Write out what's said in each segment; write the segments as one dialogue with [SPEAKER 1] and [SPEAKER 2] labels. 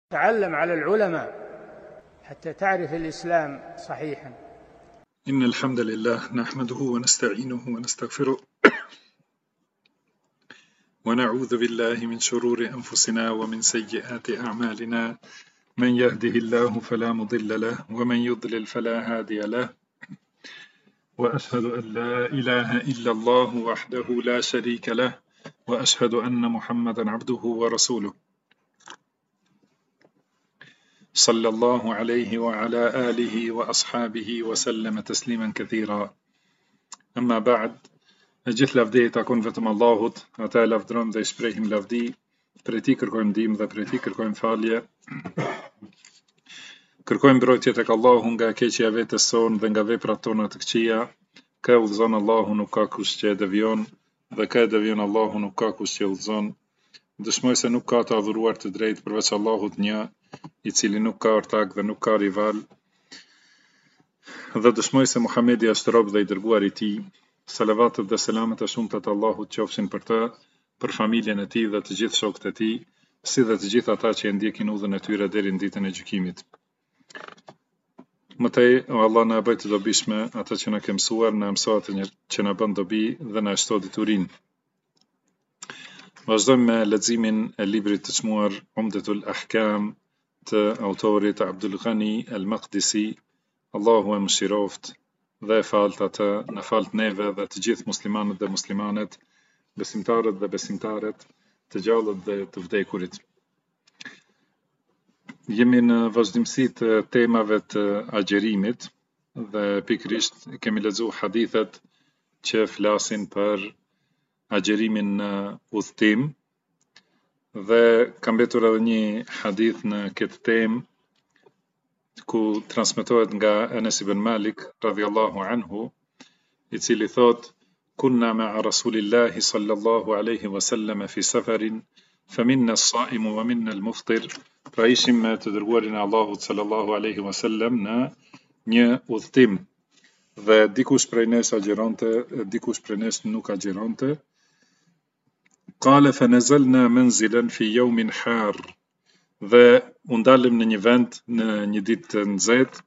[SPEAKER 1] تعلم على العلماء حتى تعرف الإسلام صحيحا.
[SPEAKER 2] إن الحمد لله نحمده ونستعينه ونستغفره ونعوذ بالله من شرور أنفسنا ومن سيئات أعمالنا. من يهده الله فلا مضل له ومن يضلل فلا هادي له، وأشهد أن لا إله إلا الله وحده لا شريك له، وأشهد أن محمدا عبده ورسوله صلى الله عليه وعلى آله وأصحابه وسلم تسليما كثيرا. أما بعد, gjithë lavdej takon vetëm Allahut, ata e lavdërojmë dhe i shprehim lavdi, prej tij kërkojmë ndihmë dhe prej tij kërkojmë falje. Kërkojmë mbrojtje tek Allahu nga keqja e vetes sonë dhe nga veprat tona të këqija. Kë e udhëzon Allahu nuk ka kush që e devion, dhe kë e devion Allahu nuk ka kush që e udhëzon. Dëshmoj se nuk ka të adhuruar të drejtë përveç Allahut një, i cili nuk ka ortak dhe nuk ka rival. Dhe dëshmoj se Muhamedi është rob dhe i dërguar i tij. Salavatet dhe selamet e shumta të Allahut qofshin për të, për familjen e tij dhe të gjithë shokët e tij, si dhe të gjithë ata që e ndjekin udhën e tyre deri në ditën e gjykimit. Mëtej, o Allah na bëj të dobishme ata që na ke mësuar, na mëso atë që na bën dobi dhe na shto diturinë. Vazhdojmë me leximin e librit të çmuar Umdatul Ahkam të autorit Abdul Ghani Al-Maqdisi. Allahu e mëshiroft dhe e falt atë, në falt neve dhe të gjithë muslimanët dhe muslimanet, besimtarët dhe besimtaret, të gjallët dhe të vdekurit. Jemi në vazhdimsi të temave të agjerimit dhe pikërisht kemi lexuar hadithet që flasin për agjerimin në udhtim, dhe ka mbetur edhe një hadith në këtë temë ku transmetohet nga Anas ibn Malik radhiyallahu anhu, i cili thot: kunna ma'a rasulillahi sallallahu alaihi wasallam fi safarin faminna as-sa'imu wa minna al-muftir. Pra ishim me të dërguarin e Allahut sallallahu alaihi wasallam në një udhtim, dhe dikush prej nesh agjeronte, dikush prej nesh nuk agjeronte. Qala fa nazalna manzilan fi yawmin har. Dhe u ndalëm në një vend në një ditë të nxehtë.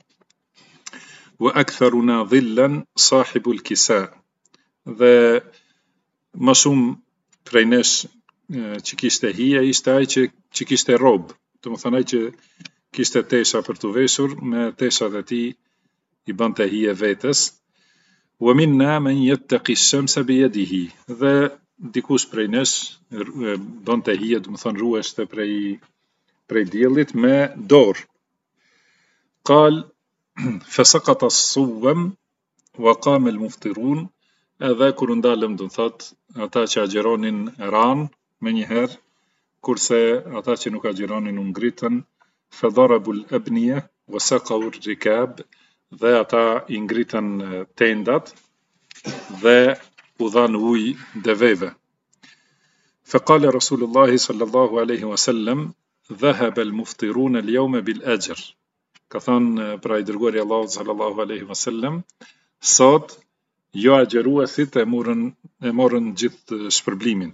[SPEAKER 2] Wa aktharuna dhillan sahibul kisa. Dhe më shumë prej nesh që kishte hije ishte ai që kishte rob, domethënë ai që kishte tesha për të veshur, me teshat e tij i bante hije vetes. Wa minna man yattaqi ash-shamsa bi yadihi. Dhe dikush prej nesh bante hije, domethënë ruheshte prej diellit me dorë. Qal fasaqata as-suwam wa qama al-muftirun. Edhe kur ndalëm, do thot, ata që agjeronin ran me njëherë, kurse ata që nuk agjeronin u ngritën. Fadarabu al-abniya wa saqaw ar-rikab. Dhe ata i ngritën tendat dhe u dhan ujë deveve. Faqala Rasulullah sallallahu alaihi wasallam: dhahaba al-muftirun al-yawma bil-ajr. Ka thënë pra i dërguari Allahut sallallahu alaihi wasallam, sot jo agjeruesit e morën gjithë shpërblimin.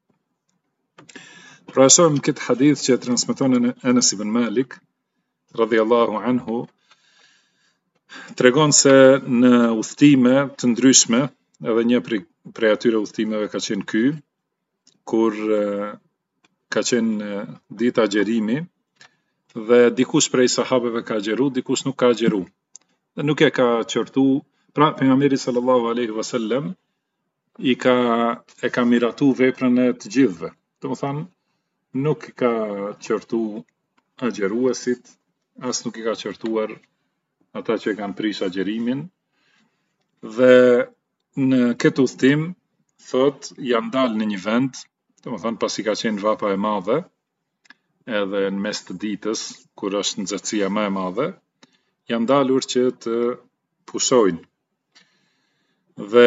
[SPEAKER 2] Pra shohim këtë hadith që transmeton Anas ibn Malik radhiyallahu anhu, tregon se në udhëtime të ndryshme, edhe një prej atyre udhëtimeve ka qenë ky, kur ka qenë dita agjerimi, dhe dikush prej sahabeve ka agjeru, dikush nuk ka agjeru. Dhe nuk e ka qortu, pra pejgamberi sallallahu alaihi wasallam e ka miratu veprën e të gjithëve. Domethënë nuk i ka qortu agjeruesit, as nuk i ka qortuar ata që kanë prish agjerimin. Dhe në këtë udhtim, thot, janë dalë në një vend, domethënë pasi ka qenë vapa e madhe, edhe në mes të ditës, kur është nxehtësia më e madhe, janë dalur që të pushojnë. Dhe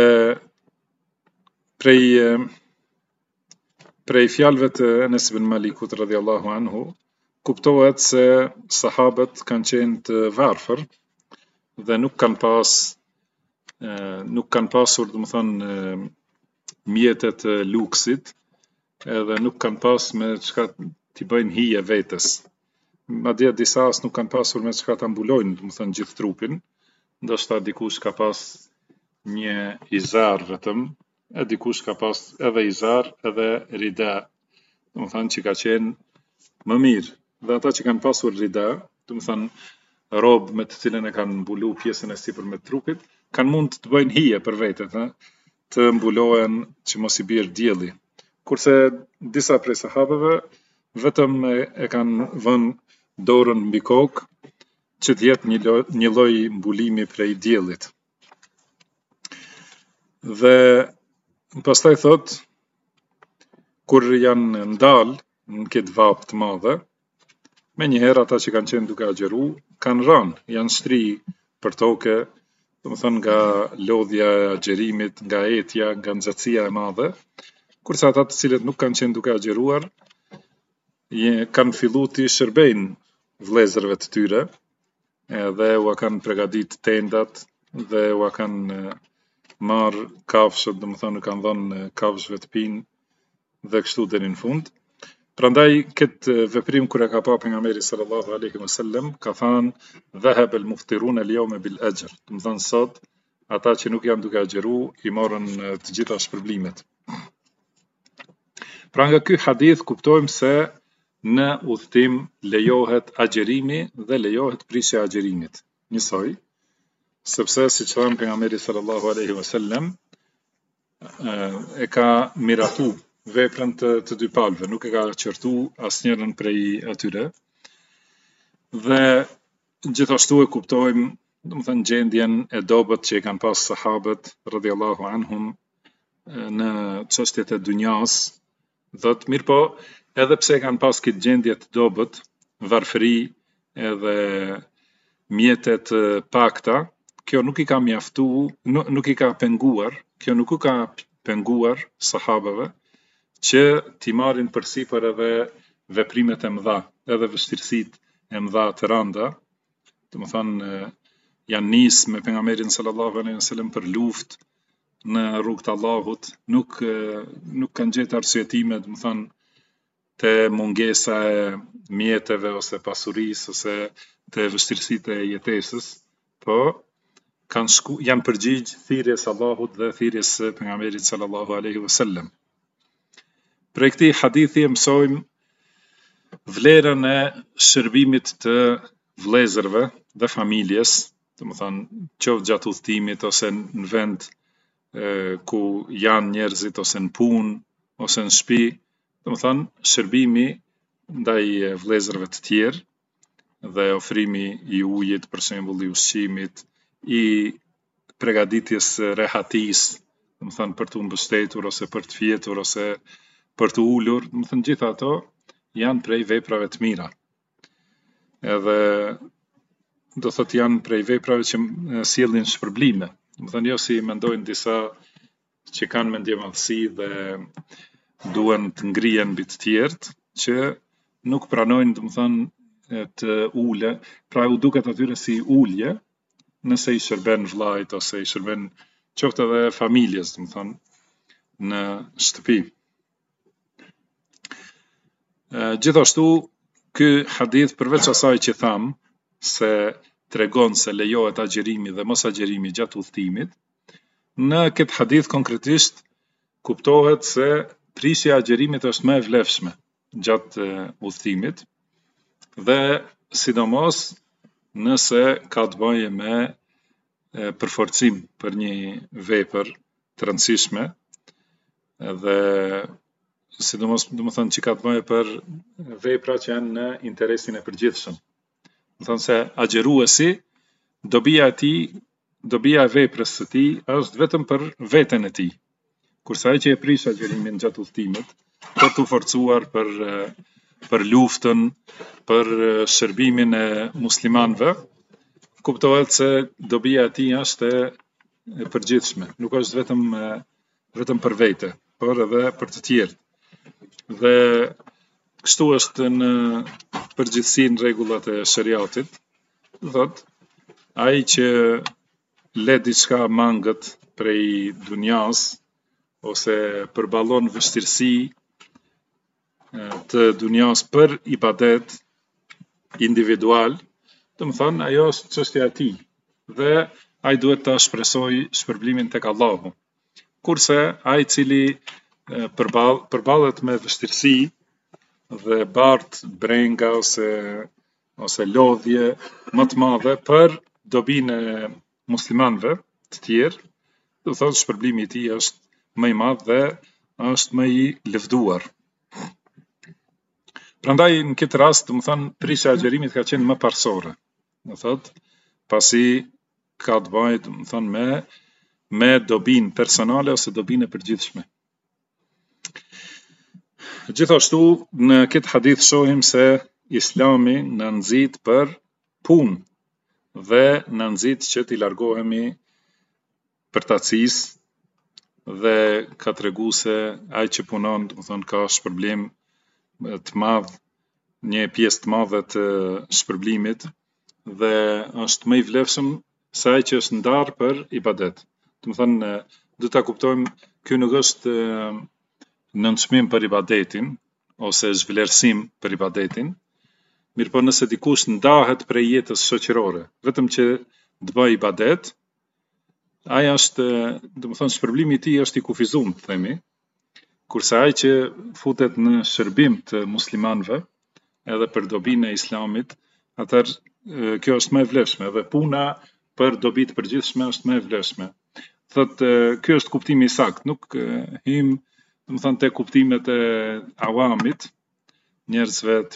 [SPEAKER 2] prej fjalëve të Anas ibn Malikut radhiyallahu anhu, kuptohet se sahabët kanë qenë të varfër dhe nuk kanë pasur, domethënë, mjetet e luksit, edhe nuk kanë pas me çka t'i bëjnë hije vetes. madje disa as nuk kanë pasur me çka ta mbulojnë, domethënë gjithë trupin, ndoshta dikush ka pas një izar vetëm, e dikush ka pas edhe izar edhe rida, domethënë që ka qenë më mirë. Dhe ata që kanë pasur rida, domethënë robë me të cilën e kanë mbulu pjesën e sipërme të trupit, kanë mund të bëjnë hije për vete, të mbulohen që mos i bjerë dielli. Kurse disa prej sahabeve vetëm e kanë vënë dorën mbi kokë që të jetë një lloj mbulimi prej diellit. Dhe pastaj thot, kur janë ndalë në këtë vapë të madhe, me njëherë ata që kanë qenë duke agjeru, kanë rënë, janë shtri për toke, domethënë nga lodhja e agjerimit, nga etja, nga nxehtësia e madhe, kurse ata të cilët nuk kanë qenë duke agjeruar, kanë fillu të shërbejnë vëllezërve të tyre, dhe ua kanë përgatit tendat, dhe ua kanë marrë kafshët, domethënë kanë dhënë kafshëve të pinë, dhe kështu deri në fund. Prandaj këtë veprim kur e ka pa pejgamberi sallallahu alaihi wasallam, ka thënë dhahaba al-muftirun al-yawma bil ajr. Domethënë sot ata që nuk janë duke agjeru i morën të gjitha shpërblimet. Pra nga ky hadith kuptojmë se në udhtim lejohet agjerimi dhe lejohet prishja e agjerimit. Njësoj, sepse siç thënë pejgamberi sallallahu alaihi wasallam e ka miratu veprën të dy palëve, nuk e ka qërtu asnjërin prej atyre. Dhe gjithashtu e kuptojmë, domethënë gjendjen e dobët që i kanë pas sahabët radhiyallahu anhum në çështjet e dunjas, thot mirë po, edhe pse kanë pas këtë gjendje të dobët, varfëri edhe mjetet pakta, kjo nuk i ka mjaftu, nuk i ka penguar, kjo nuk u ka penguar sahabëve që t'i marrin përsipër edhe veprimet e mëdha, edhe vështirësitë e mëdha të rënda, domethënë janë nisë me pejgamberin sallallahu alaihi wasallam për luftë në rrugt të Allahut, nuk kanë gjetë arsyetime, domethënë te mungesa e mjeteve ose pasurisë ose te vështirësitë e jetesës, po janë përgjigj thirrjes Allahut dhe thirrjes së pejgamberit sallallahu alaihi wasallam. Prej këtij hadithi mësojmë vlerën e shërbimit të vëllezërve dhe familjes, domethënë qoftë gjatë udhëtimit ose në vend ku janë njerëzit ose në punë ose në shtëpi, domethënë shërbimi ndaj vëllezërve të tjerë dhe ofrimi i ujit, për shembull i ushqimit, i përgatitjes rehatisë, domethënë për të mbështetur ose për të fjetur ose për të ulur, domethënë gjitha ato janë prej veprave të mira. Edhe do thot janë prej veprave që sjellin shpërblime. Domethënë jo si mendojnë disa që kanë mendje madhësi dhe duan të ngrihen mbi të tjerët, që nuk pranojnë domethënë të ule, pra u duket atyre si ulje, nëse i shërben vllajt ose i shërben qoftë edhe familjes, domethënë në shtëpi. Gjithashtu, ky hadith përveç asaj që tham se tregon se lejohet agjerimi dhe mos agjerimi gjatë udhëtimit, në këtë hadith konkretisht kuptohet se prishja e agjerimit është më e vlefshme gjatë udhëtimit dhe sidomos nëse ka të bëjë me përforcim për një vepër të rëndësishme dhe sidomos domethënë që ka të bëjë për vepra që janë në interesin e përgjithshëm. Domethënë se agjeruesi dobia e veprës së tij është vetëm për veten e tij. Kurse ai që e prish agjerimin gjatë udhëtimit për të forcuar për luftën, për shërbimin e muslimanëve, kuptohet se dobia e tij është e përgjithshme, nuk është vetëm për vete, por edhe për të tjerë. Dhe kështu është në përgjithësi në rregullat e shariatit, thotë ai që le diçka mangët prej dunjas ose përballon vështirësi të dunjas për ibadet, individual, do më thonë ajo është çështja e tij dhe ai duhet ta shpresojë shpërblimin tek Allahu. Kurse ai i cili përballet me vështirësi dhe bart brenga ose lodhje më të madhe për dobinë e muslimanëve të tjerë, do thotë shpërblimi i tij është më i madh dhe është më i lëvduar. Prandaj në këtë rast, do të thonë, prisja e agjerimit ka qenë më parsore. Do thotë, pasi ka të bëjë, do të thonë, me dobinë personale ose dobinë e përgjithshme. Gjithashtu, në këtë hadith shohim se Islami na nxit për punë dhe na nxit që t'i largohemi përtacisë dhe ka tregu se ai që punon, do të thonë, ka shpërblim të madh, një pjesë të madhe të shpërblimit dhe është më i vlefshëm se ai që është ndarë për ibadet. Do të thonë, do ta kuptojmë, ky nuk është nënçmim për ibadetin ose zhvlerësim për ibadetin, mirëpo nëse dikush ndahet prej jetës shoqërore, vetëm që të bëjë ibadet, ai është, do të thonë, shpërblimi i tij është i kufizuar, themi, kurse ai që futet në shërbim të muslimanëve, edhe për dobinë e Islamit, atëherë kjo është më e vlefshme dhe puna për dobi të përgjithshme është më e vlefshme. Thotë, ky është kuptimi i saktë, nuk hym, do të thonë, te kuptimet e awamit, njerëzve të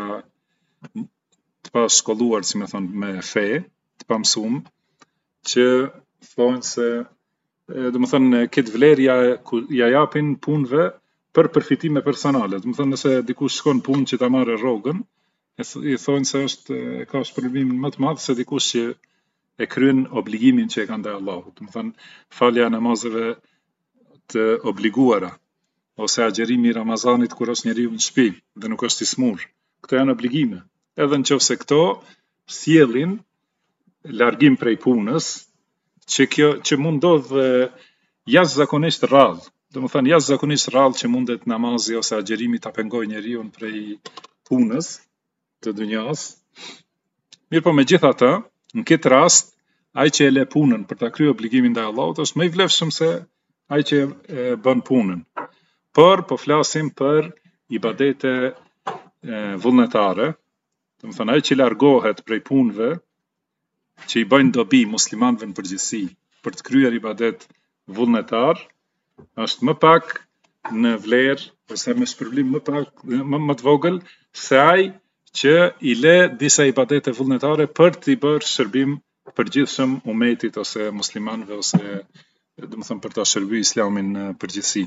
[SPEAKER 2] pa shkolluar, si më thonë, me fe, të pa mësuar, që thonë se, do të thonë, këtë vlerë ja japin punëve për përfitime personale. Do të thonë, nëse dikush shkon punë që ta marrë rrogën, i thonë se ka shpërblim më të madh se dikush që e kryen obligimin që e ka ndaj Allahut. Do të thonë, falja e namazeve të obliguara ose agjerimi i Ramazanit kur është njeriu në shtëpi dhe nuk është i smur. Këto janë obligime. Edhe nëse këto sjellin largim prej punës, që mund ndodh jashtëzakonisht rrallë. Do të thonë, jashtëzakonisht rrallë që mundet namazi ose agjerimi ta pengojë njeriu prej punës të dunjas. Mirëpo megjithatë, në këtë rast, ai që e le punën për ta kryer obligimin ndaj Allahut është më i vlefshëm se ai që bën punën. Por po flasim për ibadete vullnetare, do të thonë ai që largohet prej punëve që i bëjnë dobi muslimanëve në përgjithësi për të kryer ibadet vullnetar, është më pak në vlerë ose me shpërblim më të vogël se ai që i le disa ibadete vullnetare për t'i bërë shërbim përgjithshëm umetit ose muslimanëve ose, do të thonë, për ta shërbyer Islamin në përgjithësi.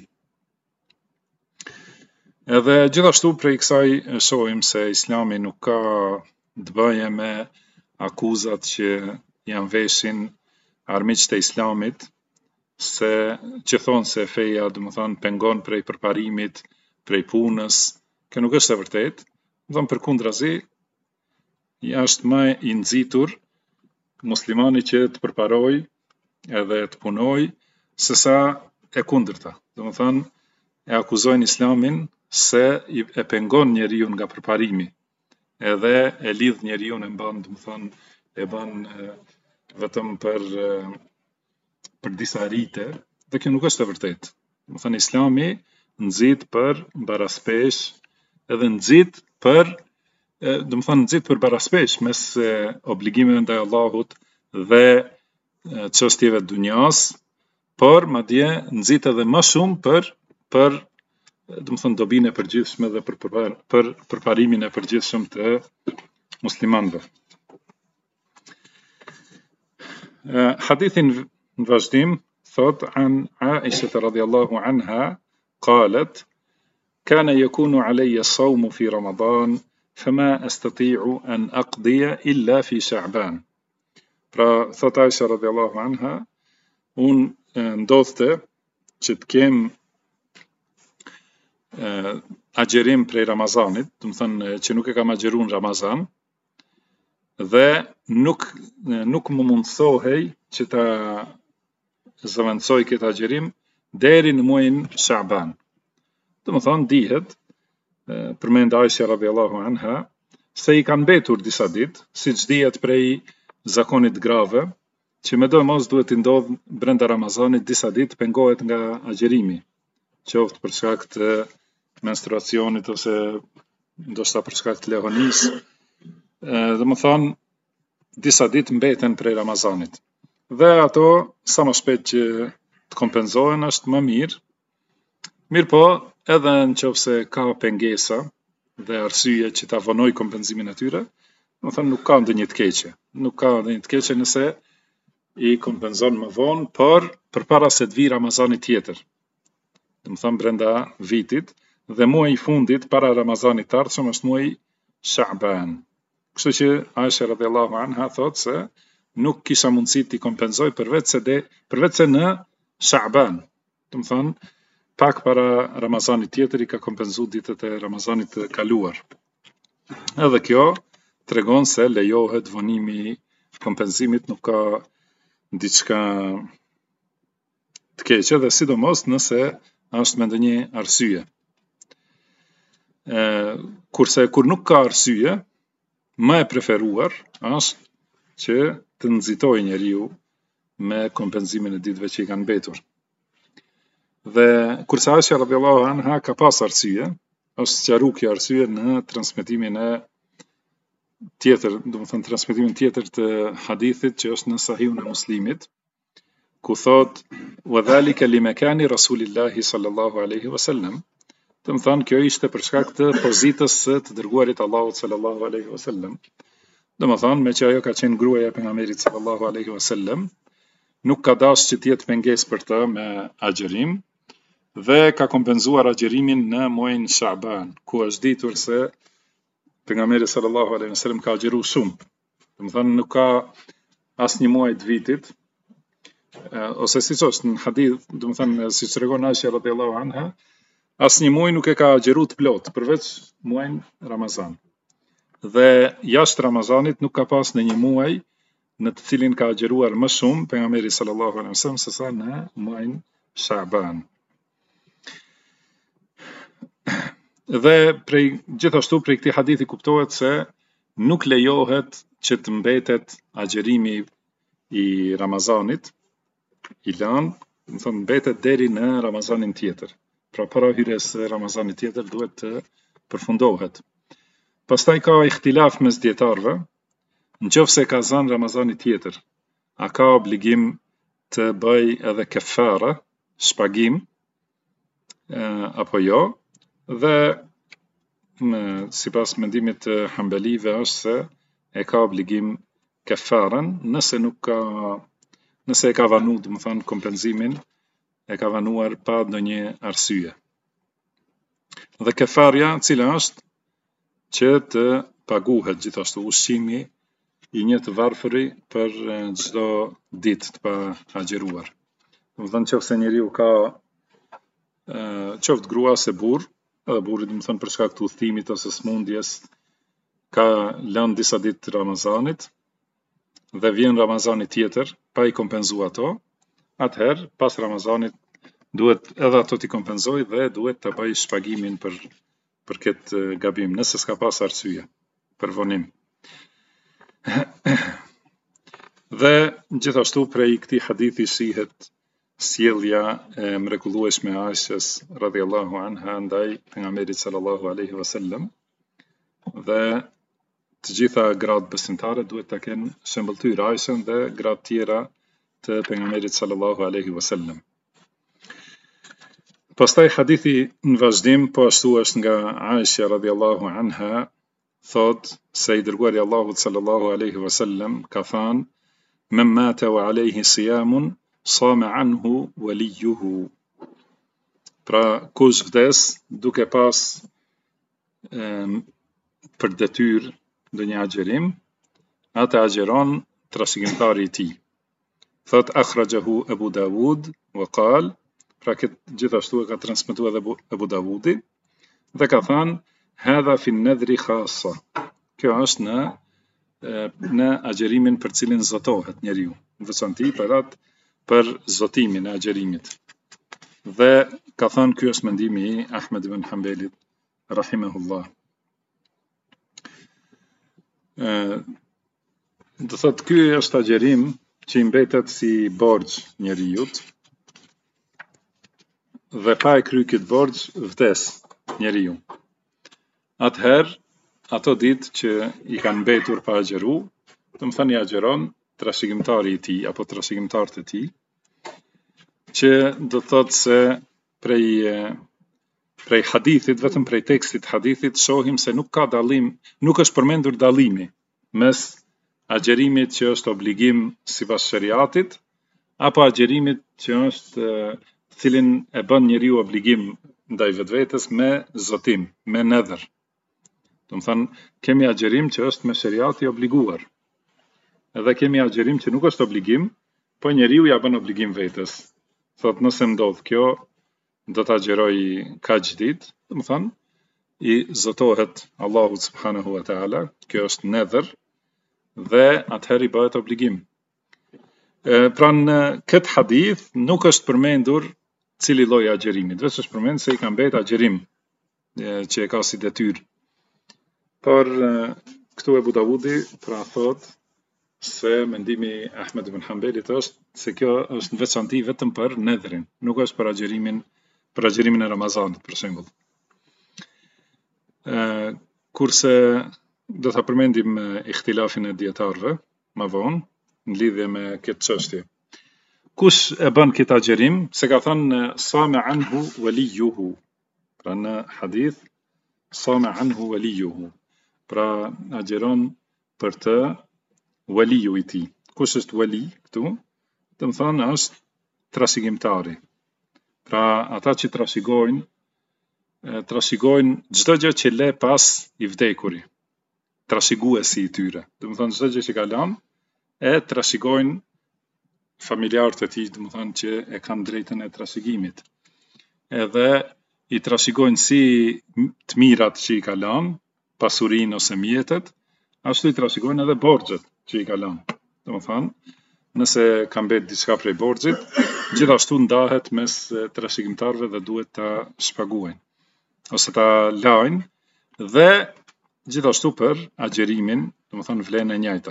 [SPEAKER 2] Edhe gjithashtu prej kësaj shohim se Islami nuk ka të bëje me akuzat që janë veshin armiqtë e Islamit, që thonë se feja, do të thonë, pengon prej përparimit, prej punës. Kjo nuk është e vërtetë. Do të thonë, përkundrazi, është më i nxitur muslimani që të përparoj edhe të punoj sesa e kundërta. Do të thonë, e akuzojnë Islamin se e pengon njeriu nga përparimi, edhe e lidh njeriu e mban, do të thonë, e bën vetëm për disa rite, dhe kjo nuk është e vërtetë. Do të thonë, Islami nxit për baraspesh, edhe nxit për baraspesh mes obligimeve ndaj Allahut dhe çështjeve të dunjas, por madje nxit edhe më shumë për do të thonë dobinë e përgjithshme dhe për përparimin e përgjithshëm të muslimanëve. Hadithin në vazhdim thot an Aisha radhiyallahu anha qalet kana yakunu alayya as-sawmu fi Ramadan fama astati'u an aqdiya illa fi Sha'ban. Pra thot Aisha radhiyallahu anha, un ndodhte që të kem agjerim prej Ramazanit, do të thonë që nuk e kam agjeruar në Ramazan, dhe nuk më mundsohej që ta zëvendësoj këtë agjerim deri në muajin Sha'ban. Do të thonë dihet, përmend Aisha radhiyallahu anha, se i kanë mbetur disa ditë, siç dihet prej zakonit grave, që sidomos duhet i ndodh brenda Ramazanit disa ditë pengohet nga agjerimi, qoftë për shkak të menstruacionit ose ndoshta për shkak të lehonisë. Domethënë disa ditë mbeten prej Ramazanit. Dhe ato sa më shpejt që të kompenzohen është më mirë. Mirë po, edhe nëse ka pengesa dhe arsye që ta vonoj kompenzimin e tyre, domethënë nuk ka ndonjë të keqe. Nuk ka ndonjë të keqe nëse i kompenzon më vonë, por përpara se të vijë Ramazani tjetër. Domethënë brenda vitit dhe muaji i fundit para Ramazanit të ardhshëm është muaji Sha'ban. Kështu që Aisha radhiyallahu anha thotë se nuk kisha mundësi t'i kompenzoj përveç se në Sha'ban. Domethënë pak para Ramazanit tjetër i ka kompenzuar ditët e Ramazanit të kaluar. Edhe kjo tregon se lejohet vonimi i kompenzimit, nuk ka diçka të keqe dhe sidomos nëse është me ndonjë arsye. Kurse kur nuk ka arsye, më e preferuar është që të nxitojë njeriu me kompenzimin e ditëve që i kanë mbetur. Dhe kurse Aisha radhiyallahu anha ka pas arsye, është sqaruar kjo arsye në transmetimin e tjetër, domethënë transmetimin tjetër të hadithit që është në Sahihun e Muslimit, ku thot wa dhalika limakani Rasulillahi sallallahu alaihi wasallam. Domethënë kjo ishte për shkak të pozitës së të dërguarit Allahut sallallahu alaihi wasallam. Domethënë me që ajo ka qenë gruaja e pejgamberit sallallahu alaihi wasallam, nuk ka dashur që të jetë pengesë për të me agjerim dhe ka kompenzuar agjerimin në muajin Sha'ban, ku është ditur se pejgamberi sallallahu alaihi wasallam ka agjeruar shumë. Domethënë nuk ka asnjë muaj të vitit ose siç është në hadith, domethënë siç tregon Aisha radhiyallahu anha, asnjë muaj nuk e ka agjeruar të plot, përveç muajin Ramazan. Dhe jashtë Ramazanit nuk ka pas në një muaj në të cilin ka agjeruar më shumë pejgamberi sallallahu alaihi wasallam se sa në muajin Sha'ban. Dhe gjithashtu prej këtij hadithi kuptohet se nuk lejohet që të mbetet agjerimi i Ramazanit i lanë, domethënë mbetet deri në Ramazanin tjetër. Pra para hyrjes së Ramazanit tjetër duhet të përfundohet. Pastaj ka ihtilaf mes dietarëve, nëse ka zënë Ramazani tjetër, a ka obligim të bëj edhe kefara, shpagim, apo jo? Dhe sipas mendimit të Hambelive është se e ka obligim kefarën nëse e ka vanuar, domethënë kompenzimin e ka vanuar pa ndonjë arsye. Dhe kefarja cila është që të paguhet gjithashtu ushqimi i një të varfëri për çdo ditë të pa agjeruar. Domethënë nëse njeriu ka qoftë grua ose burr, edhe burri domethënë për shkak të udhëtimit ose smundjes ka lënë disa ditë të Ramazanit dhe vjen Ramazani tjetër pa i kompenzuar ato, atëherë pas Ramazanit duhet edhe ato t'i kompenzoj dhe duhet të bëj shpagimin për këtë gabim, nëse s'ka pas arsye për vonim. Dhe gjithashtu prej këtij hadithi shihet sjellja e mrekullueshme e Aishës radhiyallahu anha ndaj pejgamberit sallallahu alaihi wasallam. Dhe të gjitha gratë besimtare duhet ta kenë shembulltyr Aishën dhe gratë tjera të pejgamberit sallallahu alaihi wasallam. Pastaj hadithi në vazhdim po ashtu është nga Aisha radhiyallahu anha, thot se i dërguari Allahut sallallahu alaihi wasallam ka thënë: "Men mata wa alayhi siyamun sama anhu waliyuhu." Pra kush vdes duke pas për detyrë ndonjë agjerim, atë agjeron trashëgimtari i tij. Thot akhrajahu Abu Dawud wa qal, pra këtë gjithashtu e ka transmetuar edhe Abu Dawudi dhe ka thënë hadha fi an-nadhri khassa. Kjo është në agjerimin për cilin zotohet njeriu, në veçanti për zotimin e agjerimit. Dhe ka thënë ky është mendimi i Ahmed ibn Hanbelit rahimahullah. Do thot ky është agjerim që i mbetet si borxh njerijut dhe pa e kry këtë borxh vdes njeriu. Atëherë, ato ditë që i kanë mbetur pa agjeru, do më thënë i agjeron trashëgimtari i tij apo trashëgimtarët e tij, që do thotë se prej hadithit, vetëm prej tekstit hadithit, shohim se nuk ka dallim, nuk është përmendur dallimi mes agjerimit që është obligim sipas shariatit apo agjerimit që është cilin e bën njeriu obligim ndaj vetvetes me zotim, me nedhër. Do të thënë, kemi agjerim që është me shariat i obliguar. Edhe kemi agjerim që nuk është obligim, po njeriu ja bën obligim vetes. Thot nëse ndodh kjo, do ta agjeroj kaq ditë, do të thënë, i zotohet Allahu subhanahu wa taala, kjo është nedhër dhe atëherë i bëhet obligim. Pra në këtë hadith nuk është përmendur cili lloj agjerimit, vetëm është përmendur se i ka mbet agjerim që e ka si detyrë. Por këtu Ebu Davudi pra thot se mendimi Ahmed ibn Hanbelit është se kjo është në veçanti vetëm për nedhrin, nuk është për agjerimin e Ramazanit, për shembull. Kurse do ta përmendim ihtilafin e dietarëve më vonë në lidhje me këtë çështje. Kush e bën këtë agjerim? Se ka thënë sama anhu waliyuhu. Pra në hadith sama anhu waliyuhu. Pra agjeron për të waliju i tij. Kush është wali këtu? Do të thonë është trashëgimtari. Pra ata që trashëgojnë çdo gjë që le pas i vdekurit. Trashëguesi i tyre. Do të thonë çdo gjë që ka lënë e trashëgojnë familjarët e tij, do të thonë që e kanë drejtën e trashëgimit. Edhe i trashëgojnë si të mirat që i ka lënë, pasurinë ose mjetet, ashtu i trashëgojnë edhe borxhet që i ka lënë. Do të thonë, nëse ka mbet diçka prej borxhit, gjithashtu ndahet mes trashëgimtarëve dhe duhet ta shpaguajnë ose ta lajnë dhe gjithashtu për agjerimin, do të thonë vlen e njëjta.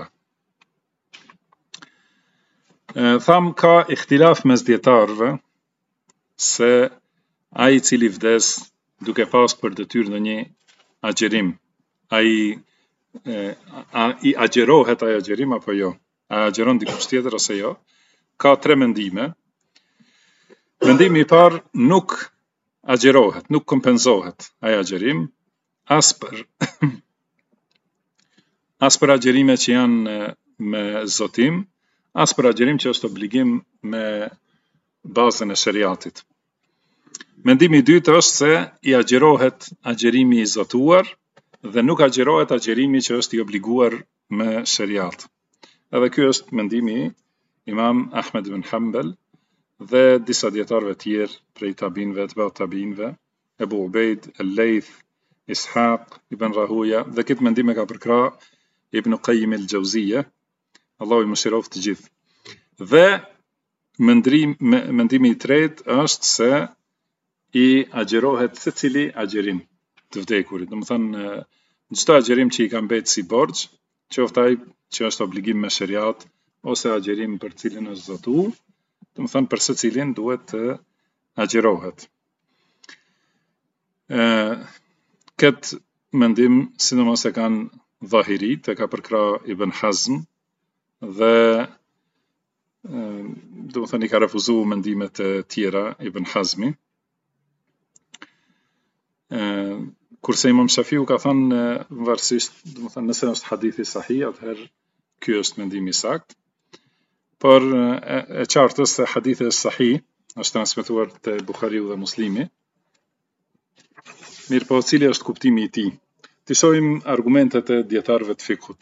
[SPEAKER 2] Tham ka ihtilaf mes dietarëve se ai i cili vdes duke pas për detyrë ndonjë agjerim, ai agjerohet ai agjerim apo jo? A agjeron dikush tjetër ose jo? Ka tre mendime. Mendimi i parë nuk agjerohet, nuk kompenzohet ai agjerim as për agjerime që janë me zotim, as për agjerim që është obligim me bazën e shariatit. Mendimi i dytë është se i agjerohet agjerimi i zotuar dhe nuk agjerohet agjerimi që është i obliguar me shariat. Edhe ky është mendimi Imam Ahmed ibn Hanbal dhe disa dietarëve tjerë prej tabinëve, të tabinëve, Ebu Ubejd, El-Lejth, Ishaq ibn Rahuja, dhe këtë mendim e ka përkrah Ibn Qayyim el-Jauziyja, Allahu i mëshiroft të gjithë. Dhe mendimi i tretë është se i agjerohet secili agjerim të vdekurit. Do të thonë çdo agjerim që i ka mbetë si borxh, qoftë ai që është obligim me shariat ose agjerim për cilin është zotuar, do të thonë për secilin duhet të agjerohet. Këtë mendim sidomos e kanë Dhahirit, e ka përkrah Ibn Hazm dhe do të thënë i ka refuzuar mendimet e tjera Ibn Hazmi. Kurse Imam Shafiu ka thënë varësisht, do të thënë nëse është hadithi sahih, atëherë ky është mendimi i saktë. Por e qartë është se hadithi është sahih, është transmetuar te Buhariu dhe Muslimi. Mirë po, cili është kuptimi i tij? Të shohim argumentet e dietarëve të fikut.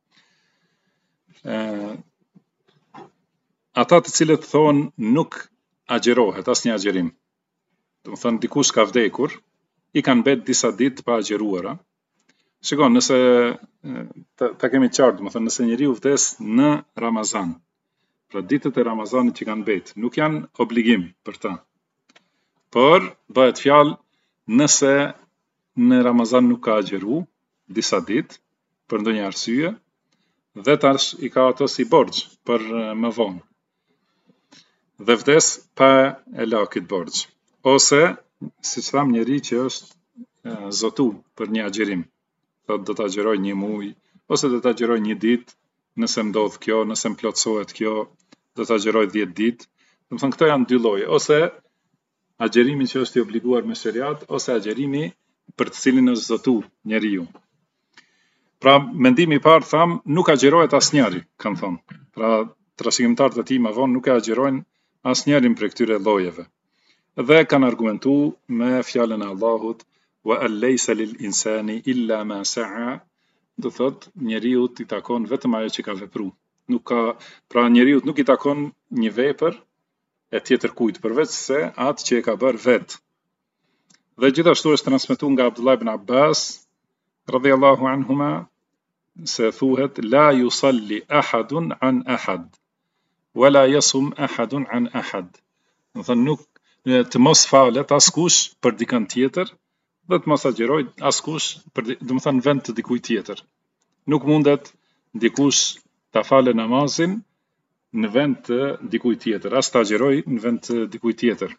[SPEAKER 2] Ata të cilët thonë nuk agjerohet asnjë agjerim. Do të thonë dikush ka vdekur, i kanë mbet disa ditë pa agjeruara. Shikon, nëse ta kemi qartë, do të thonë nëse njeriu vdes në Ramazan, pra ditët e Ramazanit që kanë mbet, nuk janë obligim për ta. Por bëhet fjalë nëse në Ramazan nuk ka agjeru disa ditë, për ndonjë arsye dhe tash i ka ato si borxh për më vonë. Dhe vdes pa e la këtë borxh. Ose, siç tham, njeri që është zotu për një agjerim, thot do ta agjeroj një muj, ose do ta agjeroj një ditë, nëse ndodh kjo, nëse plotësohet kjo, do ta agjeroj 10 ditë. Do të thonë këto janë dy lloje, ose agjerimi që është i obliguar me sheriat, ose agjerimi për të cilin është zotu njeriu. Pra, mendimi i parë tham, nuk agjerohet asnjëri, kanë thonë. Pra, trashëgimtarët e tij më vonë nuk e agjerojnë asnjërin prej këtyre llojeve. Dhe kanë argumentu me fjalën e Allahut wa alaysa lil insani illa ma sa'a, do thot njeriu i takon vetëm ajo që ka vepruar. Pra njeriu nuk i takon një vepër e tjetër kujt përveç se atë që e ka bërë vetë. Dhe gjithashtu është transmetuar nga Abdullah ibn Abbas radhiyallahu anhuma se thuhet la yusalli ahadun an ahad wala yasum ahadun an ahad. Do thënë nuk të mos falet askush për dikën tjetër dhe të mos agjeroj askush për do të thënë vend të dikujt tjetër. Nuk mundet dikush ta falë namazin në vend të dikujt tjetër, as ta agjeroj në vend të dikujt tjetër.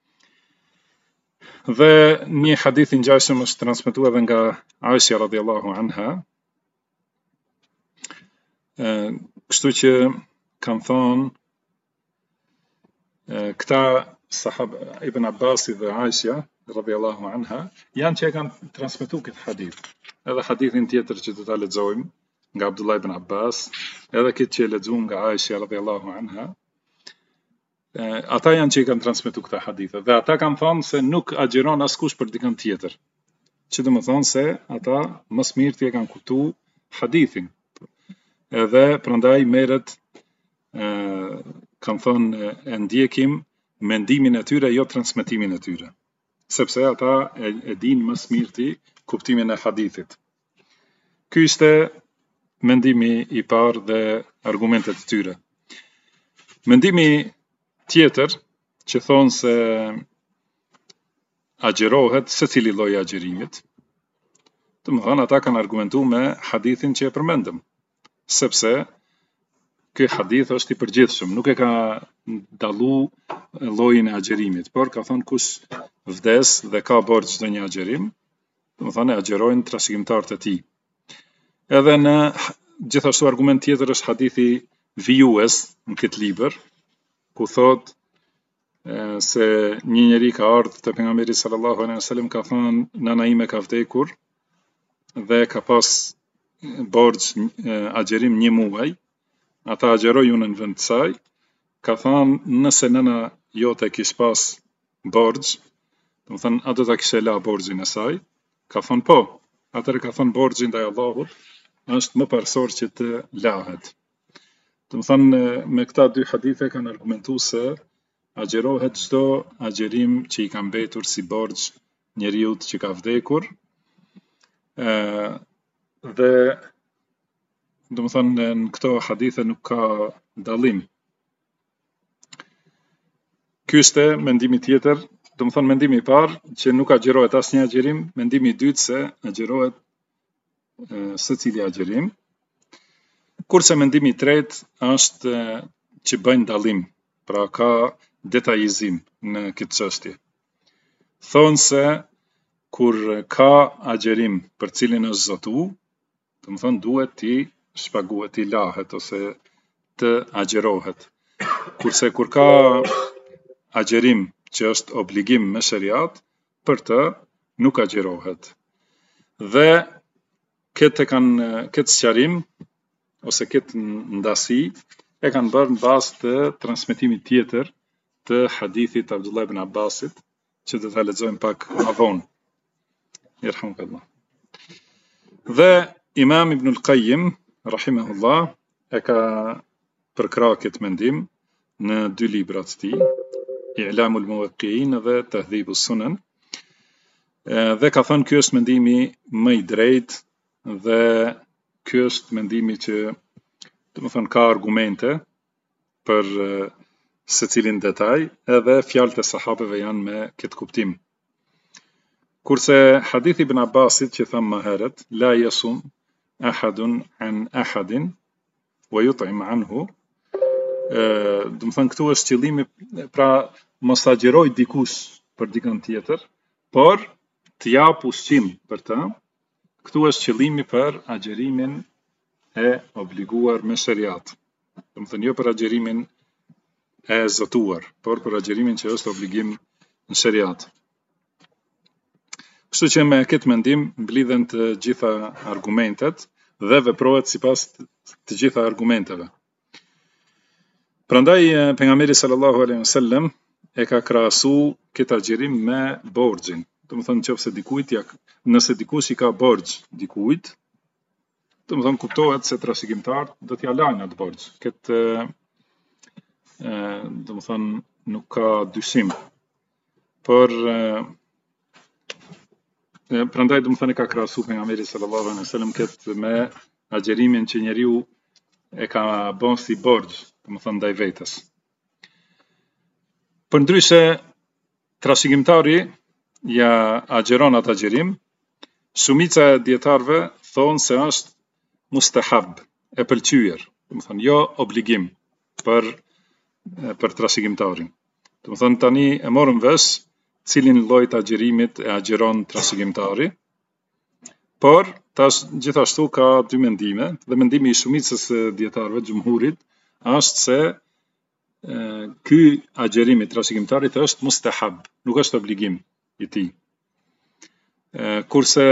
[SPEAKER 2] Dhe një hadith i ngjashëm është transmetuar edhe nga Aisha radhiyallahu anha. Kështu që kanë thonë këta sahaba Ibn Abbasi dhe Aisha radhiyallahu anha janë që e kanë transmetuar këtë hadith. Edhe hadithin tjetër që do ta lexojmë nga Abdullah ibn Abbas, edhe këtë që e lexuam nga Aisha radhiyallahu anha, ata janë që i kanë transmetuar këta hadithe dhe ata kanë thonë se nuk agjeron askush për dikën tjetër. Që do të thonë se ata më së miri e kanë kuptuar hadithin. Edhe prandaj merret kanë thonë e ndjekim mendimin e tyre, jo transmetimin e tyre. Sepse ata e dinë më së miri kuptimin e hadithit. Ky ishte mendimi i parë dhe argumentet e tyre. Mendimi tjetër që thonë se agjerohet se cili lloj agjerimit, do të thonë ata kanë argumentuar me hadithin që e përmendëm, sepse ky hadith është i përgjithshëm, nuk e ka dallu llojin e agjerimit, por ka thonë kush vdes dhe ka borxh çdo një agjerim, do të thonë agjerojnë trashëgimtarët e tij. Edhe në gjithashtu argument tjetër është hadithi vijues në këtë libër, ku thot se një njeri ka ardhur te pejgamberi sallallahu alaihi wasallam ka thonë nana ime ka vdekur dhe ka pas borxh agjerim një muaj, ata agjeroi unë në vend të saj, ka thonë nëse nana jote kish pas borxh, do të thonë a do ta kishe la borxhin e saj? Ka thonë po. Atëherë ka thonë borxhi ndaj Allahut është më parsor që të lahet. Do të thonë me këta dy hadithe kanë argumentuar se agjerohet çdo agjerim që i ka mbetur si borxh njeriu që ka vdekur. Dhe do të thonë në këto hadithe nuk ka dallim. Ky është mendimi tjetër, do të thonë mendimi i parë që nuk agjerohet asnjë agjerim, mendimi i dytë se agjerohet secili agjerim. Kurse mendimi i tretë është që bëjnë dallim, pra ka detajizim në këtë çështje. Thonë se kur ka agjerim për cilin është zotu, do të thonë duhet ti shpaguhet, ti lahet ose të agjerohet. Kurse kur ka agjerim që është obligim me sheriat, për të nuk agjerohet. Dhe këtë sqarim ose këtë ndasi e kanë bërë në bazë të transmetimit tjetër të hadithit Abdullah ibn Abbasit, që do ta lexojmë pak më vonë. Yerhamukallah. Dhe Imam Ibn al-Qayyim rahimahullah e ka përkrahur këtë mendim në dy librat e tij, I'lamul Muwaqqi'in dhe Tahdhibus Sunan. Dhe ka thënë ky është mendimi më i drejtë dhe ky është mendimi që do të thonë ka argumente për secilin detaj, edhe fjalët e sahabeve janë me këtë kuptim. Kurse hadithi Ibn Abbasit që thamë më herët, la yasum ahadun an ahadin wa yut'im anhu. Do të thënë këtu është qëllimi, pra mos ta agjeroj dikush për dikën tjetër, por të jap ushqim për të. Këtu është qëllimi për agjerimin e obliguar me shariat. Do të thënë jo për agjerimin e zotuar, por për agjerimin që është obligim në shariat. Kështu që me këtë mendim mblidhen të gjitha argumentet dhe veprohet sipas të gjitha argumenteve. Prandaj pejgamberi sallallahu alaihi wasallam e ka krahasu këtë agjerim me borxhin. Do të thënë nëse dikush i ka borxh dikujt, do të thënë kuptohet se trashëgimtar do t'ja lajnë atë borxh. Këtë do të thënë nuk ka dyshim. Por prandaj do të thënë ka krahasu pejgamberi sallallahu alaihi wasallam këtë me agjerimin që njeriu e ka bën si borxh, do të thënë ndaj vetes. Përndryshe trashëgimtari ja agjeron atë agjerim, shumica e dietarëve thonë se është mustahab, e pëlqyer, do të thënë jo obligim për trashëgimtarin. Do të thënë tani e morëm vesh cilin lloj të agjerimit e agjeron trashëgimtari, por tash gjithashtu ka dy mendime, dhe mendimi i shumicës së dietarëve, xhumhurit, është se ky agjerim i trashëgimtarit është mustahab, nuk është obligim i tij. Kurse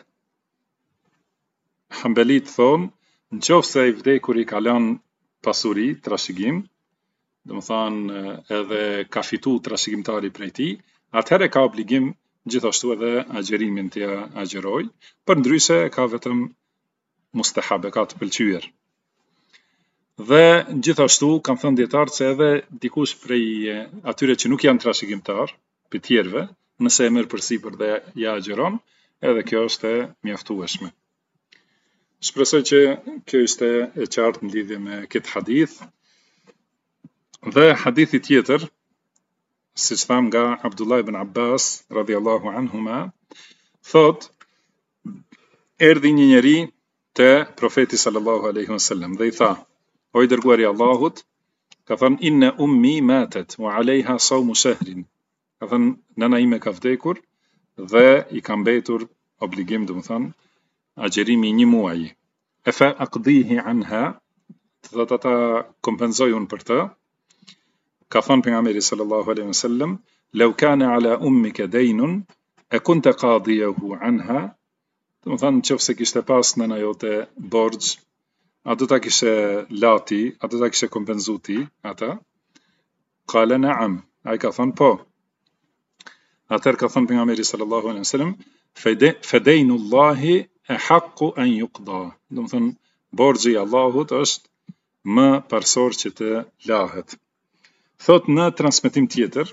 [SPEAKER 2] Hanbelit thonë, nëse i vdekur i ka lënë pasuri, trashëgim, do të thënë edhe ka fitu trashëgimtari prej tij, atëherë ka obligim gjithashtu edhe agjerimin t'ja agjeroj, përndryshe ka vetëm mustahab, ka të pëlqyer. Dhe gjithashtu kanë thënë dietarët se edhe dikush prej atyre që nuk janë trashëgimtar, për tjerëve, nëse e merr përsipër dhe ja agjeron, edhe kjo është e mjaftueshme. Shpresoj që kjo ishte e qartë në lidhje me këtë hadith. Dhe hadithi tjetër, siç tham nga Abdullah ibn Abbas radhiyallahu anhuma, thot, erdhi një njeri te profeti sallallahu alaihi wasallam dhe i tha: o i dërguari i Allahut, ka thënë inna ummi matat wa alaiha sawmu shahrin. Ka thënë nëna ime ka vdekur dhe i ka mbetur obligim, do të thënë agjerimi një muaji. E fa aqdihi anha, do të ata kompenzoj unë për të. Ka thënë pejgamberi sallallahu alaihi wasallam, law kana ala ummika daynun e kunta qadiyahu anha. Do të thënë nëse kishte pas nëna jote borxh, a do ta kishe lati, a do ta kishe kompenzu ti ata? Qala na'am, ai ka thënë po. Atëherë ka thënë pejgamberi sallallahu alaihi wasallam, fadainullahi ahaqqu an yuqda. Do të thënë borxhi i Allahut është më parsor që të lahet. Thot në transmetim tjetër,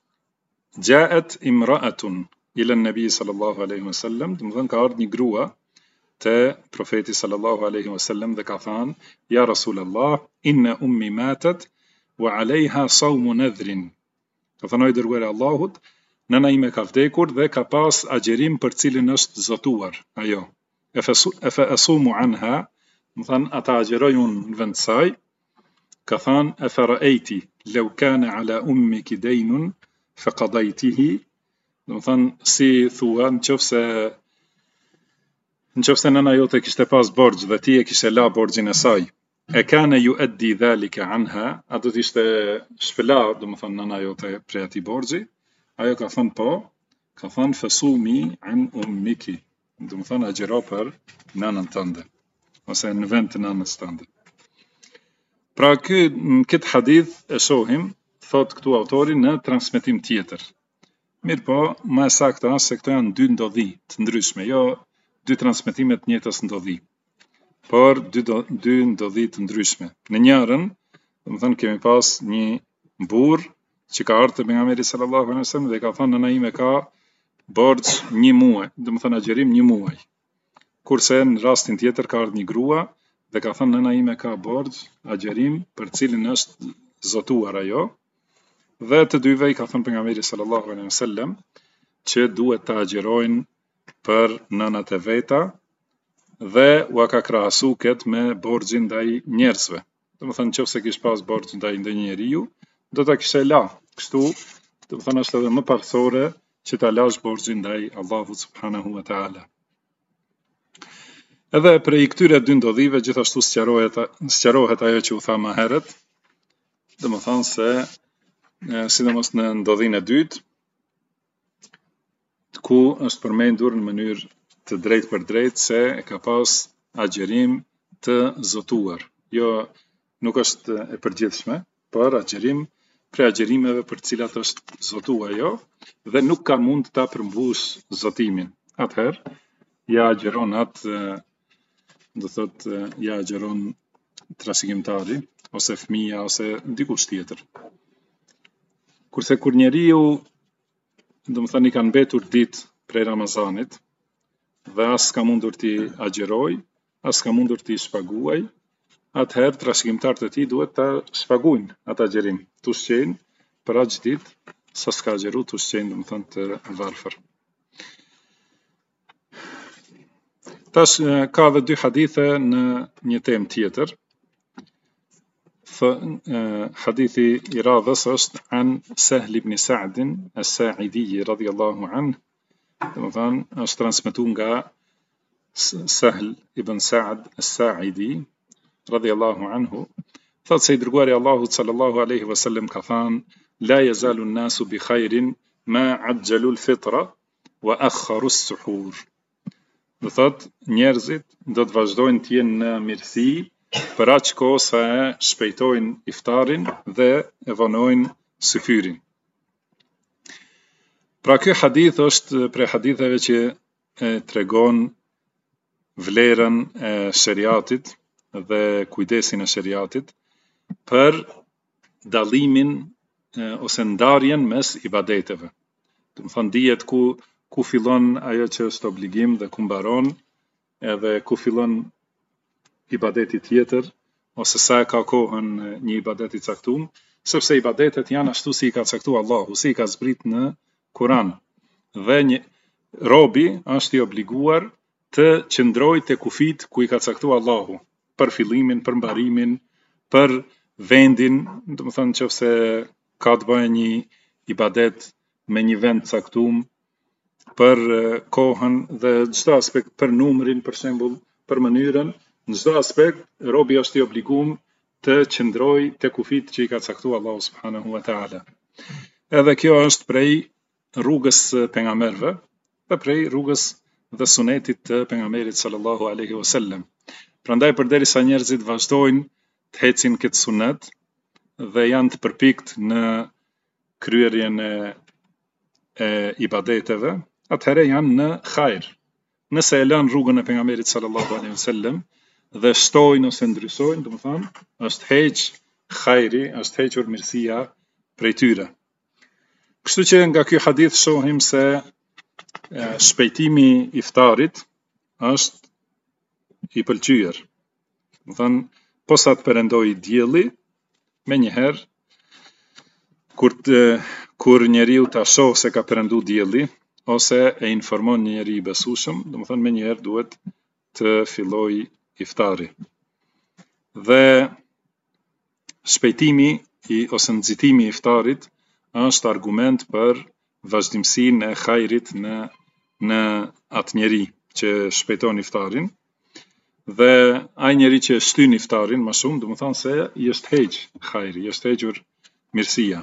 [SPEAKER 2] jaat imra'atun ila an-nabi sallallahu alaihi wasallam, do të thënë ka ardhur një grua te profeti sallallahu alaihi wasallam dhe ka thënë, ja Rasulullah, inna ummi matat wa alaiha sawmu nadhrin. Ka thënë o i dërguari i Allahut, nëna ime ka vdekur dhe ka pas agjerim për cilin është zotuar ajo. E fa asumu anha, do të thënë ata agjeroj unë në vend të saj. Ka thënë e fa ra'aiti law kana ala ummiki daynun fa qadaytihi. Do të thënë si thua, nëse nëna jote kishte pas borxh dhe ti e kishe la borxhin e saj, e kana yuaddi dhalika anha, a do të ishte shpëla, do të thënë nëna jote prej atij borxhi? Ajo ka thënë po, ka thënë fasumi an ummiki, do të thënë agjero për nënën tënde, ose në vend të nënës tënde. Pra në këtë hadith e shohim, thot këtu autori në transmetim tjetër. Mirë po, më e saktë është se këto janë dy ndodhi të ndryshme, jo dy transmetime të njëjtës ndodhi, por dy ndodhi të ndryshme. Në njërën, do të thënë kemi pas një burr që ka ardhur te pejgamberi sallallahu alaihi wasallam dhe ka thënë nëna ime ka borxh një muaj, do të thënë agjerim një muaj. Kurse në rastin tjetër ka ardhur një grua dhe ka thënë nëna ime ka borxh agjerim për cilin është zotuar ajo. Dhe të dyve i ka thënë pejgamberi sallallahu alaihi wasallam që duhet të agjerojnë për nënat e veta dhe ua ka krahasu këtë me borxhin ndaj njerëzve. Domethënë nëse kish pas borxh ndaj ndonjë njeriu, do ta kishe la. Kështu, domethënë është edhe më parsore që ta lash borxhin ndaj Allahut subhanahu wa taala. Edhe prej këtyre dy ndodhive gjithashtu sqarohet ajo që u tha më herët, domethënë se sidomos në ndodhinë e dytë, ku është përmendur në mënyrë të drejtë për drejtë se e ka pas agjerim të zotuar. Jo, nuk është e përgjithshme, por agjerim prej agjerimeve për cilat është zotuar jo, dhe nuk ka mund ta përmbush zotimin. Atëherë, ja agjeron atë, do thotë, ja agjeron trashëgimtari, ose fëmia, ose dikush tjetër. Kurse kur njeriu, domethënë i kanë mbetur ditë prej Ramazanit, dhe as ka mundur t'i agjeroj, as ka mundur t'i shpaguaj, atëherë trashëgimtarët e tij duhet ta shpagujnë atë agjerim, t'u ushqejnë për aq ditë sa s'ka agjeru, t'u ushqejnë domethënë të varfër. Tash ka edhe dy hadithe në një temë tjetër. Hadithi i radhës është an Sahl ibn Sa'd as-Sa'idi radhiyallahu anhu, domethënë është transmetuar nga Sahl ibn Sa'd as-Sa'idi radhiyallahu anhu, thotë se i dërguari i Allahut sallallahu alaihi wasallam ka thënë: la yazalu an-nasu bi khairin ma ajjalu al-fitra wa akharu as-suhur. Do thotë njerëzit do të vazhdojnë të jenë në mirësi për aq kohë sa e shpejtojnë iftarin dhe e vonojnë syfyrin. Pra ky hadith është prej haditheve që tregon vlerën e sheriatit dhe kujdesin e sheriatit për dallimin ose ndarjen mes ibadeteve. Do të thonë dihet ku fillon ajo që është obligim dhe ku mbaron, edhe ku fillon ibadeti tjetër, ose sa ka kohën një ibadet i caktuar, sepse ibadetet janë ashtu si i ka caktuar Allahu, si i ka zbrit në Kur'an. Dhe një robi është i obliguar të qëndrojë te kufit ku i ka caktuar Allahu, për fillimin, për mbarimin, për vendin, domethënë nëse ka të bëjë një ibadet me një vend caktuar, për kohën dhe çdo aspekt, për numrin, për shembull, për mënyrën, në çdo aspekt robi është i obliguar të qëndrojë te kufit që i ka caktuar Allahu subhanahu wa taala. Edhe kjo është prej rrugës pejgamberëve, dhe prej rrugës dhe sunetit të pejgamberit sallallahu alaihi wasallam. Prandaj përderisa njerëzit vazhdojnë të hecin këtë sunet dhe janë të përpikt në kryerjen e ibadeteve, atëherë janë në hajr. Nëse e lën rrugën e pejgamberit sallallahu alaihi wasallam dhe shtojnë ose ndryshojnë, domethënë është heq hajri, është hequr mirësia prej tyre. Kështu që nga ky hadith shohim se shpejtimi i iftarit është i pëlqyer. Domethënë posa të perëndoj dielli, menjëherë kur njeriu ta shoh se ka perëndu dielli ose e informon një njeri i besueshëm, domethënë menjëherë duhet të fillojë iftari. Dhe shpejtimi ose nxitimi i iftarit është argument për vazhdimsinë e hajrit në atë njeri që shpejton iftarin, dhe ai njeri që shtyn iftarin më shumë, domethënë se i është heq hajri, i është hequr mirësia.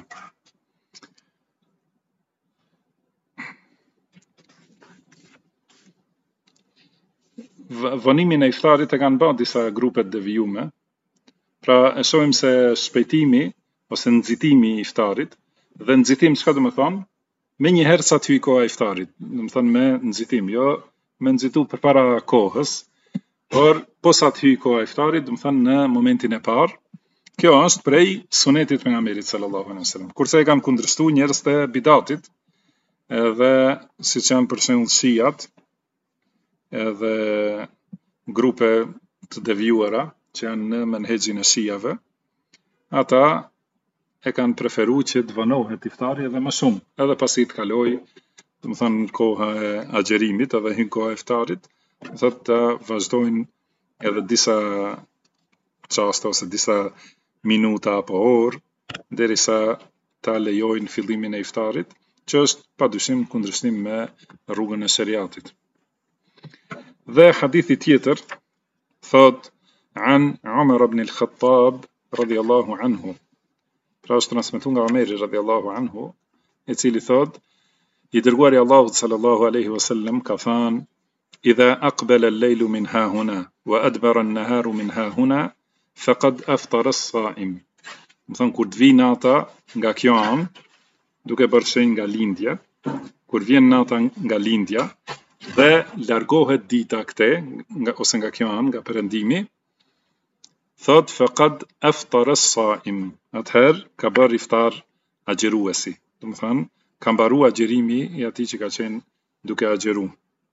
[SPEAKER 2] Vonimin e iftarit e kanë bërë disa grupe të devijume. Pra e shohim se shpejtimi ose nxitimi i iftarit, dhe nxitim çka do të thonë? Me një herë sa të hyjë koha e iftarit, do të thonë me nxitim, jo me nxitu përpara kohës, por posa të hyjë koha e iftarit, do të thonë në momentin e parë. Kjo është prej sunetit të pejgamberit sallallahu alaihi wasallam. Kurse e kanë kundërshtuar njerëz të bidatit, edhe siç janë për shembull shiat, edhe grupe të devijuara që janë në menhexhin e shijave, ata e kanë preferuar që të vonohet iftari edhe më shumë, edhe pasi të kaloj, do të thonë koha e agjerimit edhe hyn koha e iftarit, thotë të vazhdojnë edhe disa çaste ose disa minuta apo orë derisa ta lejojnë fillimin e iftarit, që është padyshim kundërshtim me rrugën e shariatit. Dhe hadithi tjetër thot an Umar ibn al-Khattab radiyallahu anhu, pra është transmetuar nga Omeri radiyallahu anhu, i cili thot i dërguari Allahut sallallahu alaihi wasallam ka thënë idha aqbala al-laylu min ha huna wa adbara an-naharu min ha huna faqad aftara as-sa'im. Më thënë kur të vi nata nga kjo anë, duke bërë shenjë nga lindja, kur vjen nata nga lindja dhe largohet dita këte ose nga kjo anë, nga perëndimi, thot faqad aftara as-sa'im, atëherë ka bërë iftar agjeruesi. Do të thënë ka mbaru agjerimi i atij që ka qenë duke agjeru.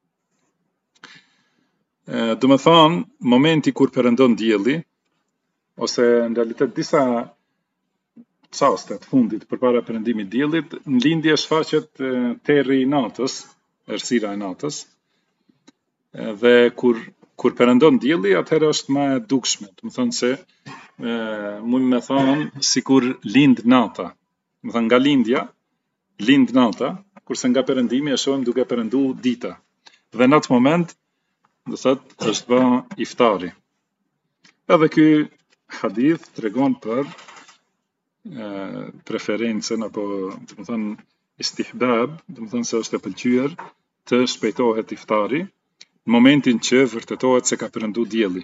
[SPEAKER 2] Do të thënë momenti kur perëndon dielli, ose në realitet disa çaste të fundit përpara perëndimit të diellit, në lindje shfaqet terri i natës, errësira e natës, dhe kur perëndon dielli, atëherë është më e dukshme. Do të thënë se mund me thonë sikur lind nata. Do të thënë nga lindja lind nata, kurse nga perëndimi e shohim duke perëndu dita. Dhe në atë moment, do thotë është bë iftari. Edhe ky hadith tregon për preferencën apo do të thënë istihbab, do të thënë se është e pëlqyer të shpejtohet iftari në momentin që vërtetohet se ka perëndu dielli.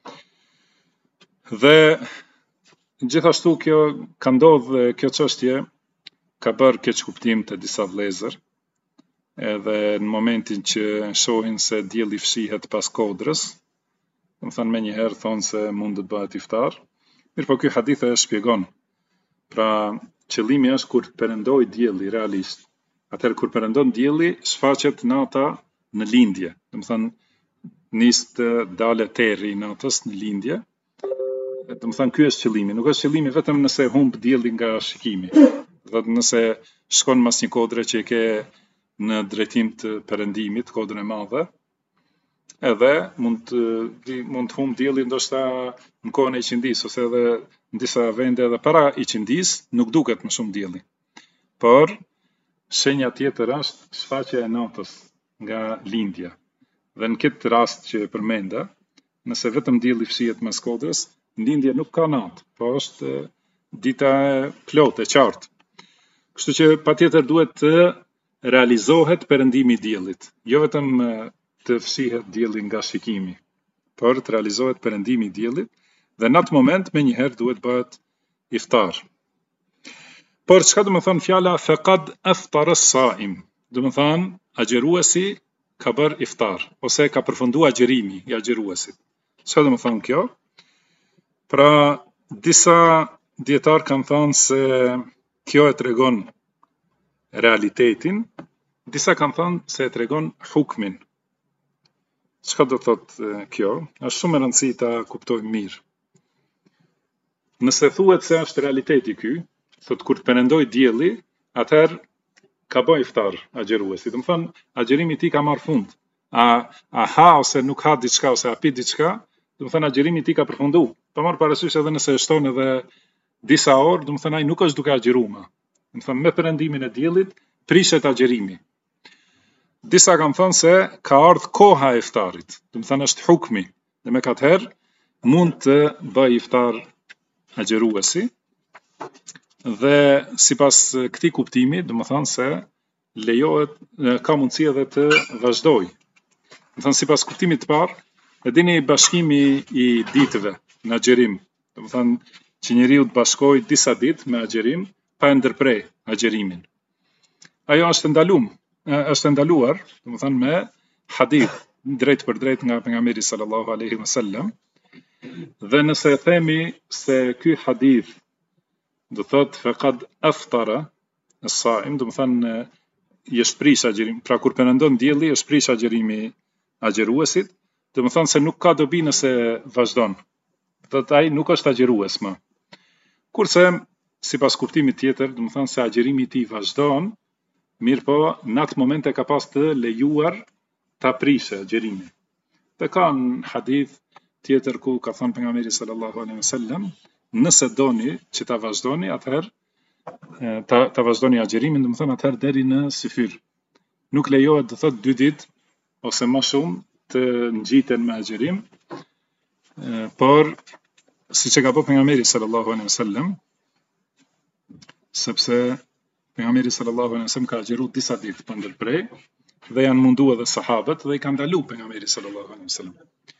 [SPEAKER 2] Dhe gjithashtu kjo ka ndodhur, kjo çështje ka bërë keq kuptim të disa vëllezër, edhe në momentin që shohin se dielli fshihet pas kodrës, do të thënë menjëherë thonë se mund të bëhet iftar. Mirë, po ky hadith e shpjegon. Pra, qëllimi është kur perëndoj dielli realisht. Atëherë kur perëndon dielli, shfaqet nata në lindje. Do të thënë nis të dalë terri i natës në lindje. Do të thënë ky është qëllimi. Nuk është qëllimi vetëm nëse humb dielli nga shikimi. Do të nëse shkon mas një kodre që e ke në drejtim të perëndimit, kodrën e madhe, edhe mund të humb dielli ndoshta në kohën e qindis, ose edhe në disa vende edhe para i qindis nuk duket më shumë dielli. Por shenja tjetër është shfaqja e natës nga lindja. Dhe në këtë rast që përmenda, nëse vetëm dielli fshihet mes kodrës, në lindje nuk ka natë, po është dita e plotë, e qartë. Kështu që patjetër duhet të realizohet perëndimi i diellit, jo vetëm të fshihet dielli nga shikimi, por të realizohet perëndimi i diellit dhe në atë moment menjëherë duhet bëhet iftar. Por çka do të thonë fjala faqad aftara as-sa'im? Do të thonë agjeruesi ka bërë iftar ose ka përfunduar agjerimi i agjeruesit. Çka do të thonë kjo? Pra disa dietar kanë thënë se kjo e tregon realitetin, disa kanë thënë se e tregon hukmin. Çka do thotë kjo? Është shumë e rëndësishme ta kuptojmë mirë. Nëse thuhet se është realiteti ky, thot kur perëndoj dielli, atëherë ka bë iftar agjeruesi. Do të thonë agjerimi i tij ka marr fund. A ha ose nuk ha diçka ose a pi diçka, do të thonë agjerimi i tij ka përfunduar. Pa marr parasysh edhe nëse shton edhe disa orë, do të thonë ai nuk është duke agjeruar. Do të thonë me perëndimin e diellit prishet agjerimi. Disa kanë thënë se ka ardhur koha e iftarit. Do të thonë është hukmi. Dhe me katëherë mund të bëj iftar agjeruesi. Dhe sipas këtij kuptimi, do të thonë se lejohet, ka mundësi edhe të vazhdoj. Do të thonë sipas kuptimit të parë, e dini bashkimi i ditëve në agjerim. Do të thonë që njeriu të bashkojë disa ditë me agjerim pa e ndërprer agjerimin. Ajo është ndaluar, do të thonë me hadith drejt për drejt nga pejgamberi sallallahu alaihi wasallam. Dhe nëse e themi se ky hadith do thotë faqad aftara as-sa'im, do të thonë i shprish agjerim, pra kur perëndon dielli i shprish agjerimi agjeruesit, do të thonë se nuk ka dobi nëse vazhdon. Do të ai nuk është agjerues më. Kurse sipas kuptimit tjetër, do të thonë se agjerimi i tij vazhdon, mirë po në atë moment e ka pas të lejuar ta prishe agjerimin. Dhe ka në hadith tjetër ku ka thënë pejgamberi sallallahu alaihi wasallam, nëse doni që ta vazhdoni, atëherë ta vazhdoni agjerimin, do të thonë atëherë deri në syfyr. Nuk lejohet të thotë 2 ditë ose më shumë të ngjiten me agjerim, por siç e ka bërë pejgamberi sallallahu alaihi wasallam, sepse pejgamberi sallallahu alaihi wasallam ka agjeruar disa ditë pa ndërprej dhe janë mundu edhe sahabët dhe i kanë ndalu pejgamberi sallallahu alaihi wasallam.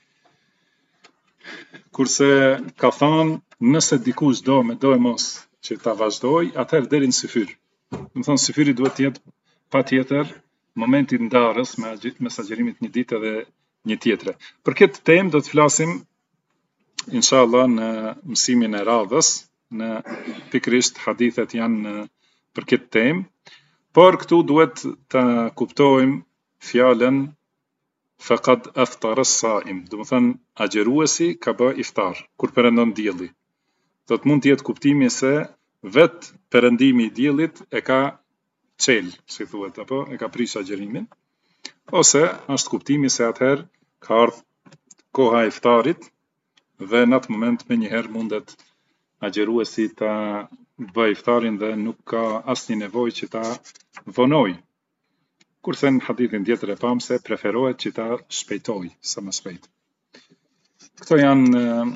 [SPEAKER 2] Kurse ka thënë, nëse dikush do e mos që ta vazhdoj, atëherë deri në syfyr. Do të thonë syfyri duhet të jetë patjetër momenti ndarës mes agjerimit një ditë dhe një tjetre. Për këtë temë do të flasim inshallah në mësimin e radhës, në pikrisht hadithet janë për këtë temë, por këtu duhet të kuptojmë fjalën faqad aftara as-saim, do të thënë agjeruesi ka bë iftar kur perëndon dielli. Do të mund të jetë kuptimi se vet perëndimi i diellit e ka çel, si thuhet, apo e ka prish agjerimin, ose është kuptimi se atëherë ka ardhur koha e iftarit dhe në atë moment menjëherë mundet agjeruesi ta bëj iftarin dhe nuk ka asnjë nevojë që ta vonoj. Kurse në hadithin tjetër e pam se preferohet që ta shpejtoj sa më shpejt. Këto janë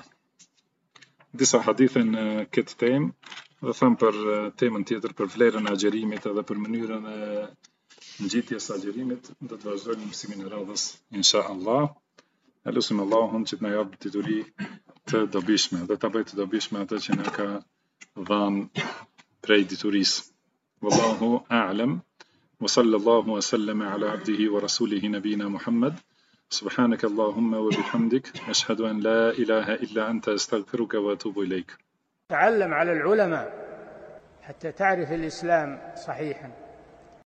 [SPEAKER 2] disa hadithe në këtë temë, dhe them për temën tjetër për vlerën e agjerimit edhe për mënyrën e ngjitjes së agjerimit, do të vazhdojmë mësimin e radhës inshallah. E lutim Allahun që të na jap dituri të dobishme dhe ta bëj të dobishme atë që na ka dhënë prej diturisë. Wallahu a'lam. Wa sallallahu wa sallama ala abdihi wa rasulihi nabina Muhammad. Subhanaka Allahumma wa bihamdik, ashhadu an la ilaha illa anta, astaghfiruka wa atubu ilayk.
[SPEAKER 1] تعلم على العلماء حتى تعرف الإسلام صحيحا.